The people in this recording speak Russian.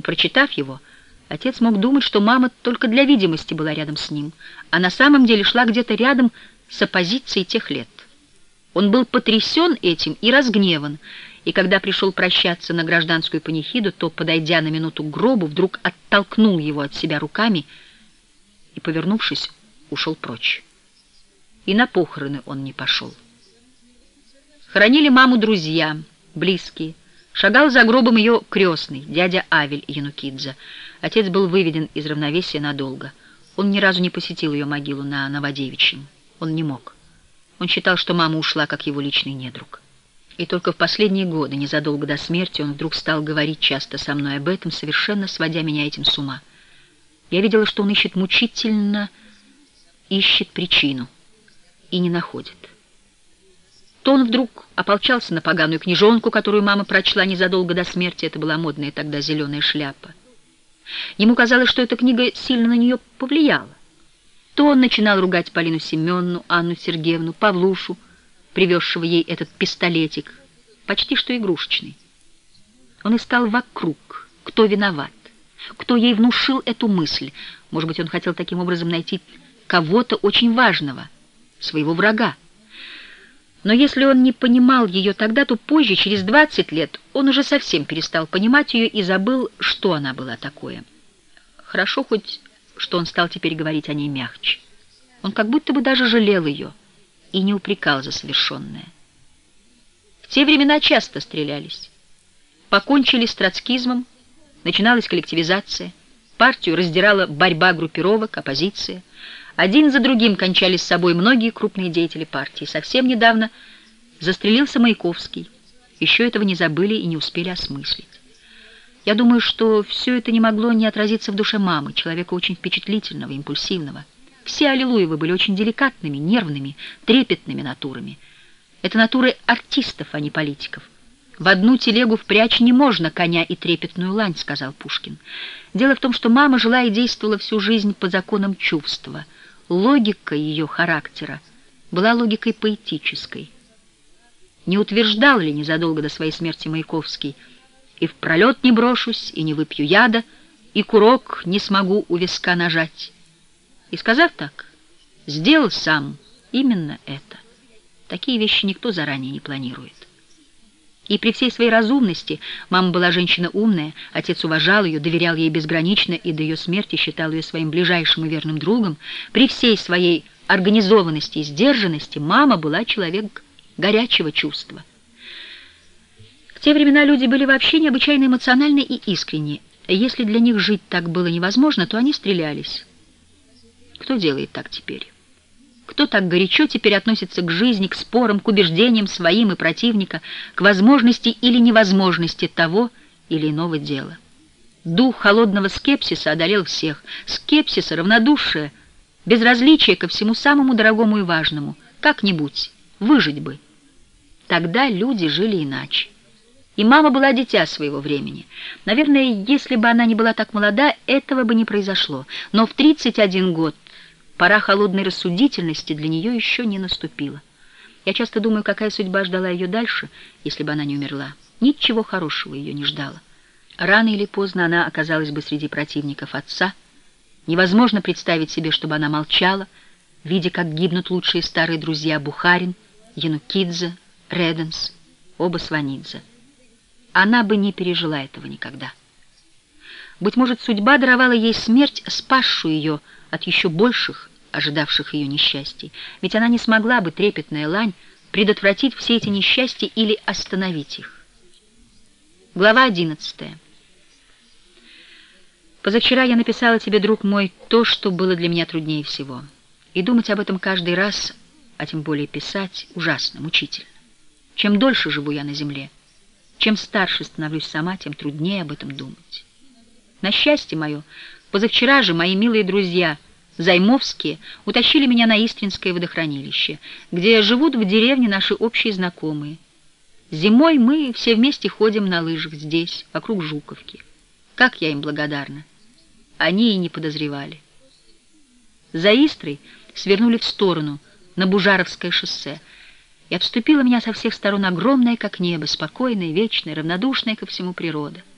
прочитав его, отец мог думать, что мама только для видимости была рядом с ним, а на самом деле шла где-то рядом с оппозицией тех лет. Он был потрясен этим и разгневан, и когда пришел прощаться на гражданскую панихиду, то, подойдя на минуту к гробу, вдруг оттолкнул его от себя руками и, повернувшись, ушел прочь. И на похороны он не пошел. Хоронили маму друзья, близкие. Шагал за гробом ее крестный, дядя Авель Янукидзе. Отец был выведен из равновесия надолго. Он ни разу не посетил ее могилу на Новодевичьем. Он не мог. Он считал, что мама ушла, как его личный недруг. И только в последние годы, незадолго до смерти, он вдруг стал говорить часто со мной об этом, совершенно сводя меня этим с ума. Я видела, что он ищет мучительно, ищет причину и не находит. То он вдруг ополчался на поганую книжонку, которую мама прочла незадолго до смерти, это была модная тогда зеленая шляпа. Ему казалось, что эта книга сильно на нее повлияла. То он начинал ругать Полину Семеновну, Анну Сергеевну, Павлушу, привезшего ей этот пистолетик, почти что игрушечный. Он искал вокруг, кто виноват, кто ей внушил эту мысль. Может быть, он хотел таким образом найти кого-то очень важного, своего врага. Но если он не понимал ее тогда, то позже, через 20 лет, он уже совсем перестал понимать ее и забыл, что она была такое. Хорошо хоть, что он стал теперь говорить о ней мягче. Он как будто бы даже жалел ее и не упрекал за совершенное. В те времена часто стрелялись. Покончили с троцкизмом, начиналась коллективизация, партию раздирала борьба группировок, оппозиция. Один за другим кончали с собой многие крупные деятели партии. Совсем недавно застрелился Маяковский. Еще этого не забыли и не успели осмыслить. Я думаю, что все это не могло не отразиться в душе мамы, человека очень впечатлительного, импульсивного. Все Аллилуевы были очень деликатными, нервными, трепетными натурами. Это натуры артистов, а не политиков. «В одну телегу впрячь не можно коня и трепетную лань», — сказал Пушкин. Дело в том, что мама жила и действовала всю жизнь по законам чувства. Логика ее характера была логикой поэтической. Не утверждал ли незадолго до своей смерти Маяковский: «И в пролет не брошусь, и не выпью яда, и курок не смогу у виска нажать». И, сказав так, сделал сам именно это. Такие вещи никто заранее не планирует. И при всей своей разумности мама была женщина умная, отец уважал ее, доверял ей безгранично и до ее смерти считал ее своим ближайшим и верным другом. При всей своей организованности и сдержанности мама была человек горячего чувства. В те времена люди были вообще необычайно эмоциональны и искренни. Если для них жить так было невозможно, то они стрелялись. Кто делает так теперь? Кто так горячо теперь относится к жизни, к спорам, к убеждениям своим и противника, к возможности или невозможности того или иного дела? Дух холодного скепсиса одолел всех. Скепсиса, равнодушие, безразличие ко всему самому дорогому и важному. Как-нибудь выжить бы. Тогда люди жили иначе. И мама была дитя своего времени. Наверное, если бы она не была так молода, этого бы не произошло. Но в 31 год пора холодной рассудительности для нее еще не наступила. Я часто думаю, какая судьба ждала ее дальше, если бы она не умерла. Ничего хорошего ее не ждало. Рано или поздно она оказалась бы среди противников отца. Невозможно представить себе, чтобы она молчала, видя, как гибнут лучшие старые друзья Бухарин, Янукидзе, Реденс, оба Сванидзе. Она бы не пережила этого никогда. Быть может, судьба даровала ей смерть, спасшую ее от еще больших, ожидавших ее несчастий. Ведь она не смогла бы, трепетная лань, предотвратить все эти несчастья или остановить их. Глава 11. Позавчера я написала тебе, друг мой, то, что было для меня труднее всего. И думать об этом каждый раз, а тем более писать, ужасно, мучительно. Чем дольше живу я на земле, чем старше становлюсь сама, тем труднее об этом думать. На счастье мое, позавчера же мои милые друзья Займовские утащили меня на Истринское водохранилище, где живут в деревне наши общие знакомые. Зимой мы все вместе ходим на лыжах здесь, вокруг Жуковки. Как я им благодарна. Они и не подозревали. За Истрой свернули в сторону, на Бужаровское шоссе, и обступила меня со всех сторон огромная, как небо, спокойная, вечная, равнодушная ко всему природа.